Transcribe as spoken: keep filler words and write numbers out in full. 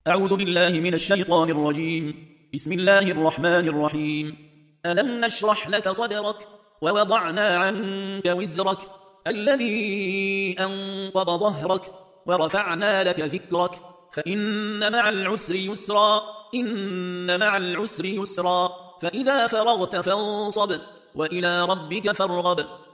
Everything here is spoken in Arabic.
أعوذ بالله من الشيطان الرجيم. بسم الله الرحمن الرحيم. ألم نشرح لك صدرك ووضعنا عنك وزرك الذي أنقض ظهرك ورفعنا لك ذكرك فإن مع العسر يسرا إن مع العسر يسرا فإذا فرغت فانصب وإلى ربك فارغب